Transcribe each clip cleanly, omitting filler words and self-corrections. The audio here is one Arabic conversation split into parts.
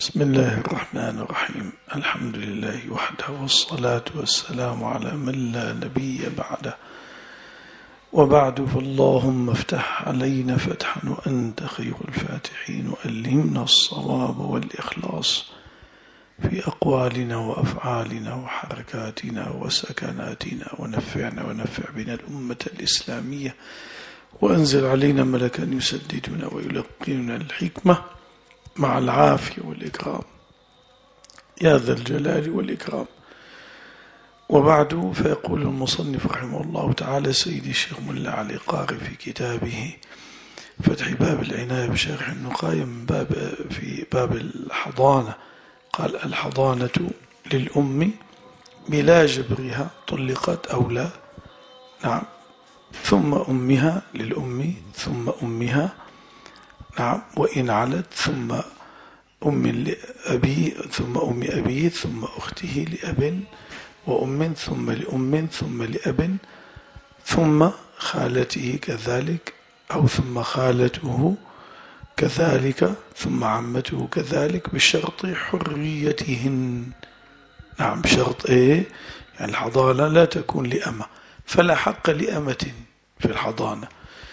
بسم الله الرحمن الرحيم. الحمد لله وحده والصلاة والسلام على من لا نبي بعده، وبعد فاللهم افتح علينا فتحا وأنت خير الفاتحين، وألهمنا الصواب والإخلاص في أقوالنا وأفعالنا وحركاتنا وسكناتنا، ونفع بنا الأمة الإسلامية، وأنزل علينا ملكا يسددنا ويلقننا الحكمة مع العافية والإكرام يا ذا الجلال والإكرام. وبعد، فيقول المصنف رحمه الله تعالى سيدي الشيخ ملا علي قاري في كتابه فتح باب العناية بشرح النقاية في باب الحضانة، قال: الحضانة للأم بلا جبرها طلقت أو لا، نعم، ثم أمها للأم، ثم أمها، نعم، وإن علت، ثم أم لأبي، ثم أم أبيه، ثم أخته لأب وأم، ثم لأم، ثم لأب، ثم خالته كذلك، أو ثم خالته كذلك، ثم عمته كذلك، بشرط حريتهن. نعم، بشرط إيه؟ يعني الحضانة لا تكون لأمة، فلا حق لأمة في الحضانة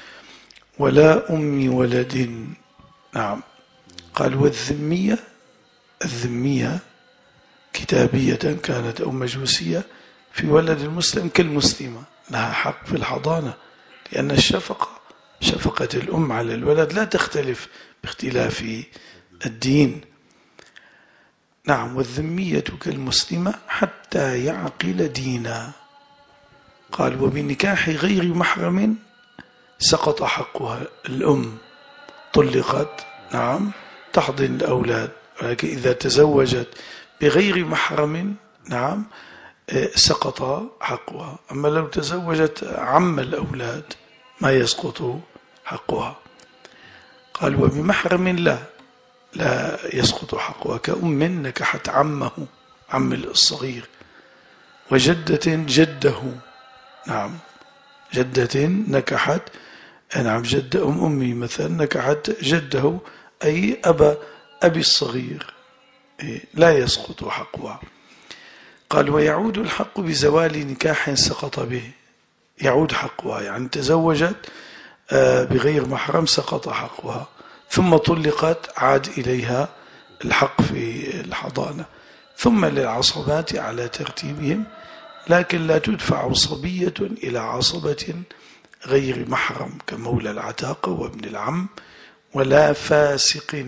ولا أم ولد. نعم. قال: والذمية، الذمية كتابية كانت أو مجوسية في ولد المسلم كالمسلمة، لها حق في الحضانة، لأن شفقة الأم على الولد لا تختلف باختلاف الدين. نعم. والذمية كالمسلمة حتى يعقل دينا. قال: وبنكاح غير محرم سقط حقها. الأم طلقت، نعم، تحضن الأولاد، ولكن إذا تزوجت بغير محرم، نعم، سقط حقها. أما لو تزوجت عم الأولاد ما يسقط حقها. قال: وبمحرم لا يسقط حقها، كأم نكحت عمه، عم الصغير، وجدة جده. نعم، جدة نكحت، نعم، جد أمي مثلا نكحت جده، أي أبي الصغير، لا يسقط حقها. قال: ويعود الحق بزوال نكاح سقط به. يعود حقها يعني تزوجت بغير محرم سقط حقها، ثم طلقت عاد إليها الحق في الحضانة. ثم للعصبات على ترتيبهم، لكن لا تدفع صبية إلى عصبة غير محرم كمولى العتاقة وابن العم، ولا فاسق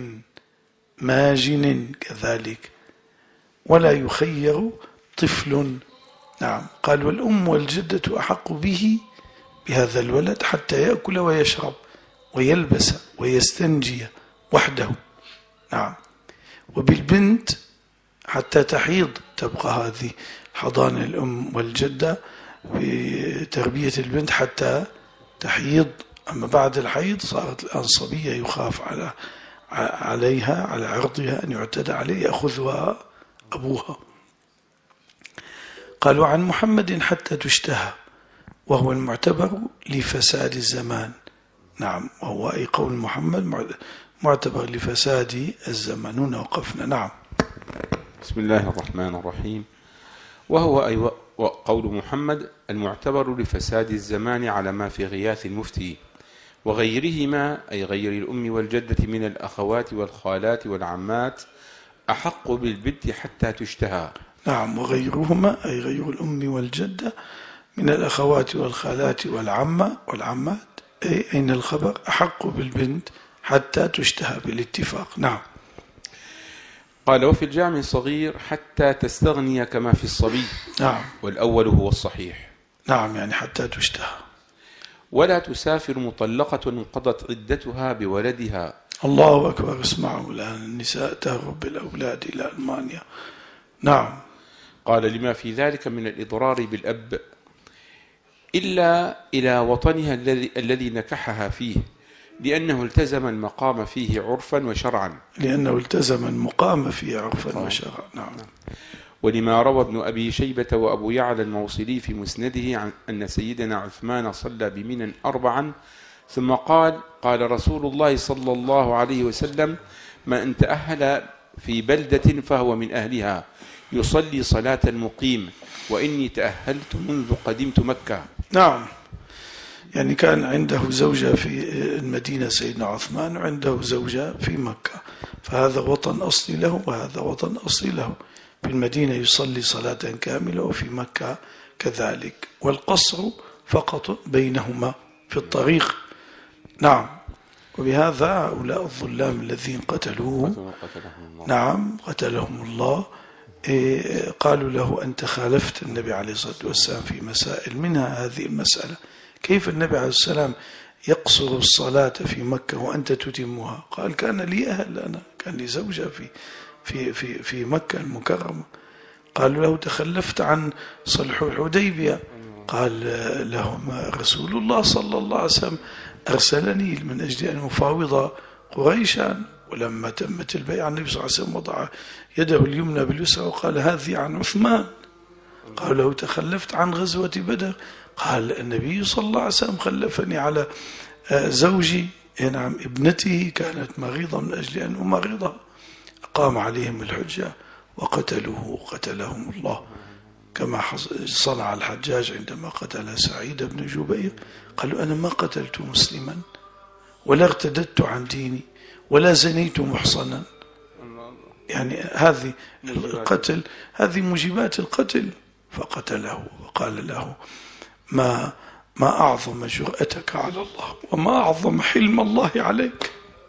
ماجن كذلك، ولا يخير طفل. نعم. قال: والأم والجدة أحق به، بهذا الولد، حتى يأكل ويشرب ويلبس ويستنجي وحده. نعم. وبالبنت حتى تحيض تبقى هذه حضانة الأم والجدة بتربية البنت حتى تحيض. أما بعد الحيض صارت الآن صبية يخاف عليها، على عرضها، أن يعتدى عليه، يأخذها أبوها. قالوا: عن محمد حتى تشتهى، وهو المعتبر لفساد الزمان. نعم، وهو أي قول محمد معتبر لفساد الزمان. هنا وقفنا. نعم. بسم الله الرحمن الرحيم. وهو أي قول محمد المعتبر لفساد الزمان على ما في غياث المفتي، وغيرهما أي غير الأم والجدة من الأخوات والخالات والعمات أحق بالبنت حتى تشتهى. نعم. وغيرهما أي غير الأم والجدة من الأخوات والخالات والعمات، أين الخبر؟ أحق بالبنت حتى تشتهى بالاتفاق. نعم. قال: وفي الجامع الصغير حتى تستغني كما في الصبي. نعم. والأول هو الصحيح. نعم، يعني حتى تشتهى. ولا تسافر مطلقة انقضت عدتها بولدها. الله أكبر. اسمعوا الآن، النساء تهرب بالأولاد إلى ألمانيا. نعم. قال: لما في ذلك من الإضرار بالأب، إلا إلى وطنها الذي نكحها فيه، لأنه التزم المقام فيه عرفا وشرعا. لأنه التزم المقام فيه عرفا وشرعا. نعم. ولما روى ابن أبي شيبة وأبو يعلى الموصلي في مسنده عن أن سيدنا عثمان صلى بمنى 4، ثم قال: قال رسول الله صلى الله عليه وسلم: من تأهل في بلدة فهو من أهلها يصلي صلاة المقيم وإني تأهلت منذ قدمت مكة. نعم، يعني كان عنده زوجة في المدينة سيدنا عثمان وعنده زوجة في مكة، فهذا وطن أصلي له وهذا وطن أصلي له. في المدينة يصلي صلاة كاملة وفي مكة كذلك، والقصر فقط بينهما في الطريق. نعم، وبهذا هؤلاء الظلام الذين قتلوه نعم قتلهم الله قالوا له أنت خالفت النبي عليه الصلاة والسلام في مسائل، منها هذه المسألة: كيف النبي عليه السلام يقصر الصلاة في مكة وأنت تتمها؟ قال كان لي أهل، أنا كان لي زوجة في مكة المكرمة. قالوا له تخلفت عن صلح الحديبية. قال لهم رسول الله صلى الله عليه وسلم أرسلني من أجل أن أفاوض قريشا، ولما تمت البيعة النبي صلى الله عليه وسلم وضع يده اليمنى باليسرى وقال هذه عن عثمان. قال له تخلفت عن غزوة بدر. قال النبي صلى الله عليه وسلم خلفني على زوجي، نعم ابنته كانت مريضة من أجل أن أمرضها. أقام عليهم الحجة وقتلوه قتلهم الله، كما صنع الحجاج عندما قتل سعيد بن جبير. قالوا أنا ما قتلت مسلما ولا ارتددت عن ديني ولا زنيت محصنا. يعني هذه القتل، هذه موجبات القتل. فقتله وقال له ما أعظم جرأتك على الله وما أعظم حلم الله عليك.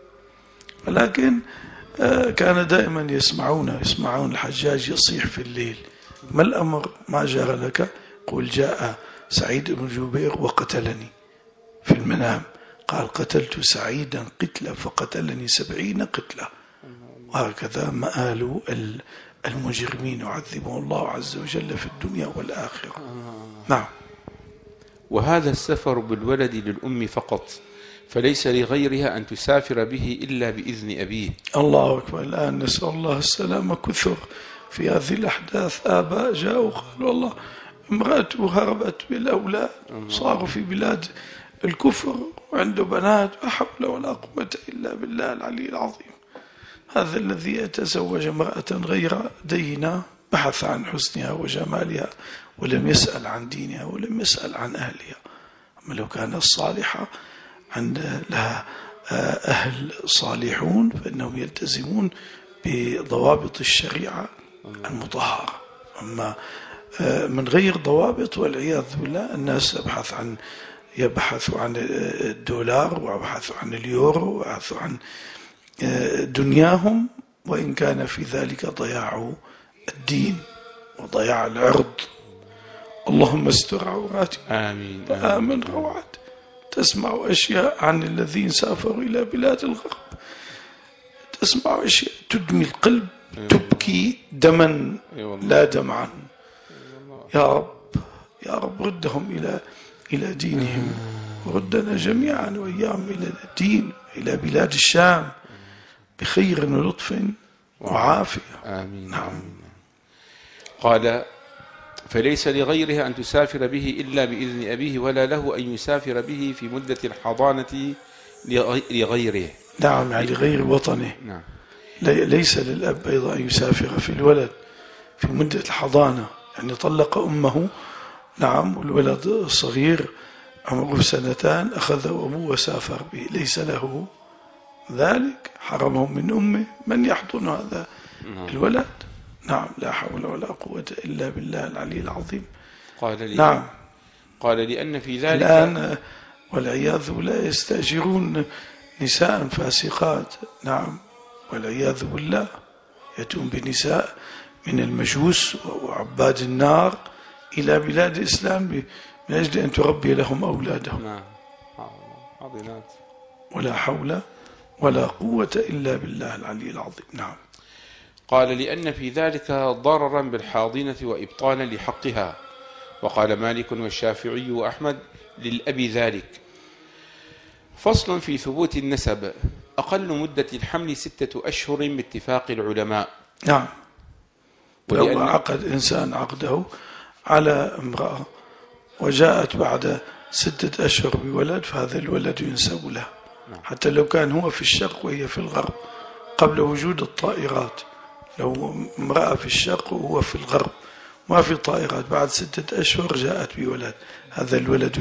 ولكن كان دائما يسمعون الحجاج يصيح في الليل: ما الأمر؟ ما جرى لك؟ قل جاء سعيد بن جبير وقتلني في المنام. قال قتلت سعيدا قتلة فقتلني 70 قتلة. وهكذا مآل المجرمين يعذبهم الله عز وجل في الدنيا والآخرة. نعم. وهذا السفر بالولد للأم فقط، فليس لغيرها أن تسافر به إلا بإذن أبيه. الله أكبر. الآن نسأل الله السلامة كثر في هذه الأحداث. آباء جاءوا قالوا والله امرأته هربت بالأولاد، صاروا في بلاد الكفر وعنده بنات، لا حول ولا قوة إلا بالله العلي العظيم. هذا الذي يتزوج امرأة غير دينة بحث عن حسنها وجمالها ولم يسأل عن دينها ولم يسأل عن أهلها. أما لو كانت صالحة لها أهل صالحون فإنهم يلتزمون بضوابط الشريعة المطهرة. أما من غير ضوابط والعياذ بالله الناس يبحثوا عن الدولار ويبحثوا عن اليورو ويبحثوا عن دنياهم، وإن كان في ذلك ضياع الدين وضياع العرض. اللهم استر عوراتنا آمين وآمن روعات. تسمع أشياء عن الذين سافروا إلى بلاد الغرب، تسمع أشياء تدمي القلب، تبكي دما لا دمعا. يا رب ردهم إلى دينهم، وردنا جميعا وإياهم إلى الدين، إلى بلاد الشام بخير ولطف وعافية. آمين. نعم. قال فليس لغيرها أن تسافر به إلا بإذن أبيه، ولا له أن يسافر به في مدة الحضانة لغيره. نعم، يعني لغير وطنه. نعم. ليس للأب أيضا أن يسافر في الولد في مدة الحضانة، يعني طلق أمه، نعم، والولد صغير عمره 2 أخذه أبوه وسافر به، ليس له ذلك، حرمه من أمه. من يحضن هذا الولد؟ نعم، لا حول ولا قوة إلا بالله العلي العظيم. نعم. قال لأن في ذلك الآن والعياذ بالله يستأجرون نساء فاسقات، نعم، والعياذ بالله، يأتون بنساء من المجوس وعباد النار إلى بلاد الإسلام من أجل أن تربي لهم أولادهم. نعم. عظيمات. ولا حول ولا قوة إلا بالله العلي العظيم. نعم. قال لأن في ذلك ضررا بالحاضنة وإبطالا لحقها. وقال مالك والشافعي وأحمد للأب ذلك. فصل في ثبوت النسب. أقل مدة الحمل 6 أشهر باتفاق العلماء. نعم. لو عقد إنسان عقده على امرأة وجاءت بعد 6 أشهر بولد فهذا الولد ينسب له، حتى لو كان هو في الشرق وهي في الغرب قبل وجود الطائرات. لو امرأة في الشرق وهو في الغرب ما في طائرات، بعد 6 أشهر جاءت بولد، هذا الولد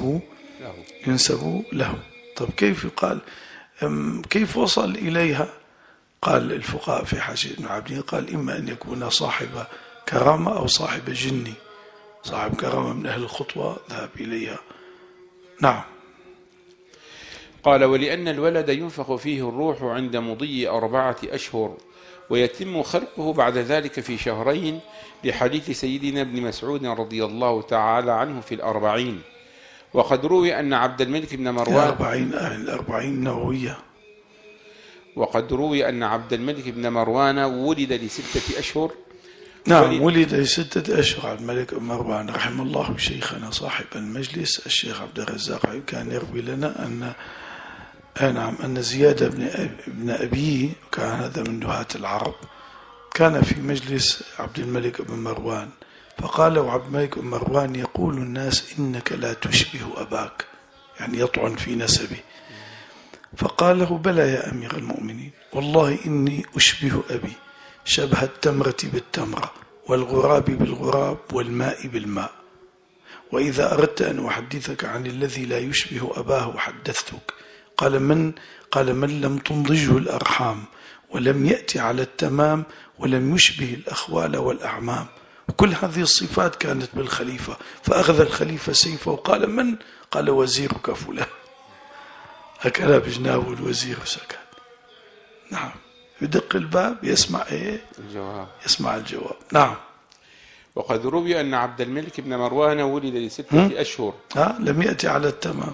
ينسب له. طب كيف يقال، كيف وصل إليها؟ قال الفقهاء في حاشية ابن عابدين قال إما أن يكون صاحب كرامة أو صاحب جني، صاحب كرامة من أهل الخطوة ذهب إليها. نعم. قال ولأن الولد ينفخ فيه الروح عند مضي 4 أشهر ويتم خلقه بعد ذلك في 2 شهرين، لحديث سيدنا ابن مسعود رضي الله تعالى عنه في 40. وقد روي أن عبد الملك بن مروان 40 نووية. وقد روي أن عبد الملك بن مروان ولد ل6 أشهر. نعم ولد ل6 أشهر. عبد الملك بن مروان رحم الله شيخنا صاحب المجلس الشيخ عبد الرزاق كان يروي لنا أن زياد بن أبيه، كان هذا من نهاة العرب، كان في مجلس عبد الملك بن مروان، فقال له عبد الملك بن مروان يقول الناس إنك لا تشبه أباك، يعني يطعن في نسبه. فقال له بلى يا أمير المؤمنين، والله إني أشبه أبي شبه التمرة بالتمرة والغراب بالغراب والماء بالماء، وإذا أردت أن أحدثك عن الذي لا يشبه أباه حدثتك. قال من لم تنضجه الأرحام ولم يأتي على التمام ولم يشبه الأخوال والأعمام. وكل هذه الصفات كانت بالخليفة، فأخذ الخليفة سيفه وقال من؟ قال وزيرك فلان. أكل بجناه الوزير وسكت. نعم. يدق الباب يسمع الجواب. يسمع الجواب. نعم. وقد روي أن عبد الملك بن مروان ولد ل6 أشهر لم يأتي على التمام.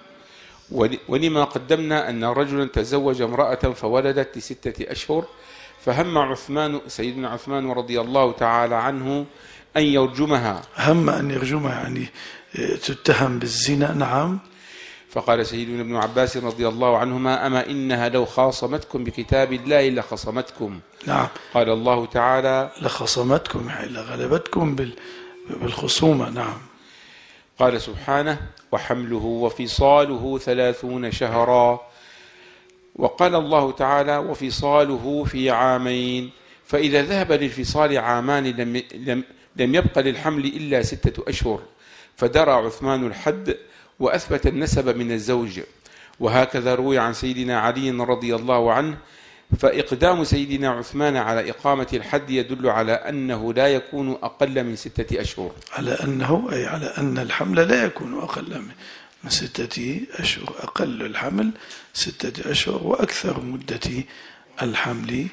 ولما قدمنا أن رجلا تزوج امرأة فولدت ل6 أشهر، فهم سيدنا عثمان رضي الله تعالى عنه أن يرجمها. هم أن يرجمها يعني تتهم بالزنا. نعم. فقال سيدنا ابن عباس رضي الله عنهما أما إنها لو خاصمتكم بكتاب الله لخصمتكم. نعم. قال الله تعالى لخصمتكم يعني لغلبتكم بالخصومة. نعم. قال سبحانه وحمله وفصاله 30 شهرا. وقال الله تعالى وفصاله في 2 عام، فإذا ذهب للفصال 2 عام لم يبق للحمل إلا 6 أشهر، فدرى عثمان الحد وأثبت النسب من الزوج. وهكذا روي عن سيدنا علي رضي الله عنه. فإقدام سيدنا عثمان على إقامة الحد يدل على أنه لا يكون أقل من 6 أشهر. على أنه أي على أن الحمل لا يكون أقل من 6 أشهر. أقل الحمل 6 أشهر، وأكثر مدة الحمل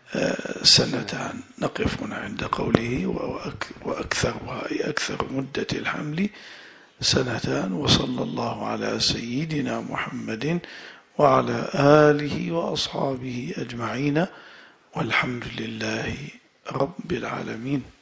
2 سنين. نقف هنا عند قوله وأكثرها أي أكثر مدة الحمل 2 سنين. وصلى الله على سيدنا محمد وعلى آله وأصحابه أجمعين، والحمد لله رب العالمين.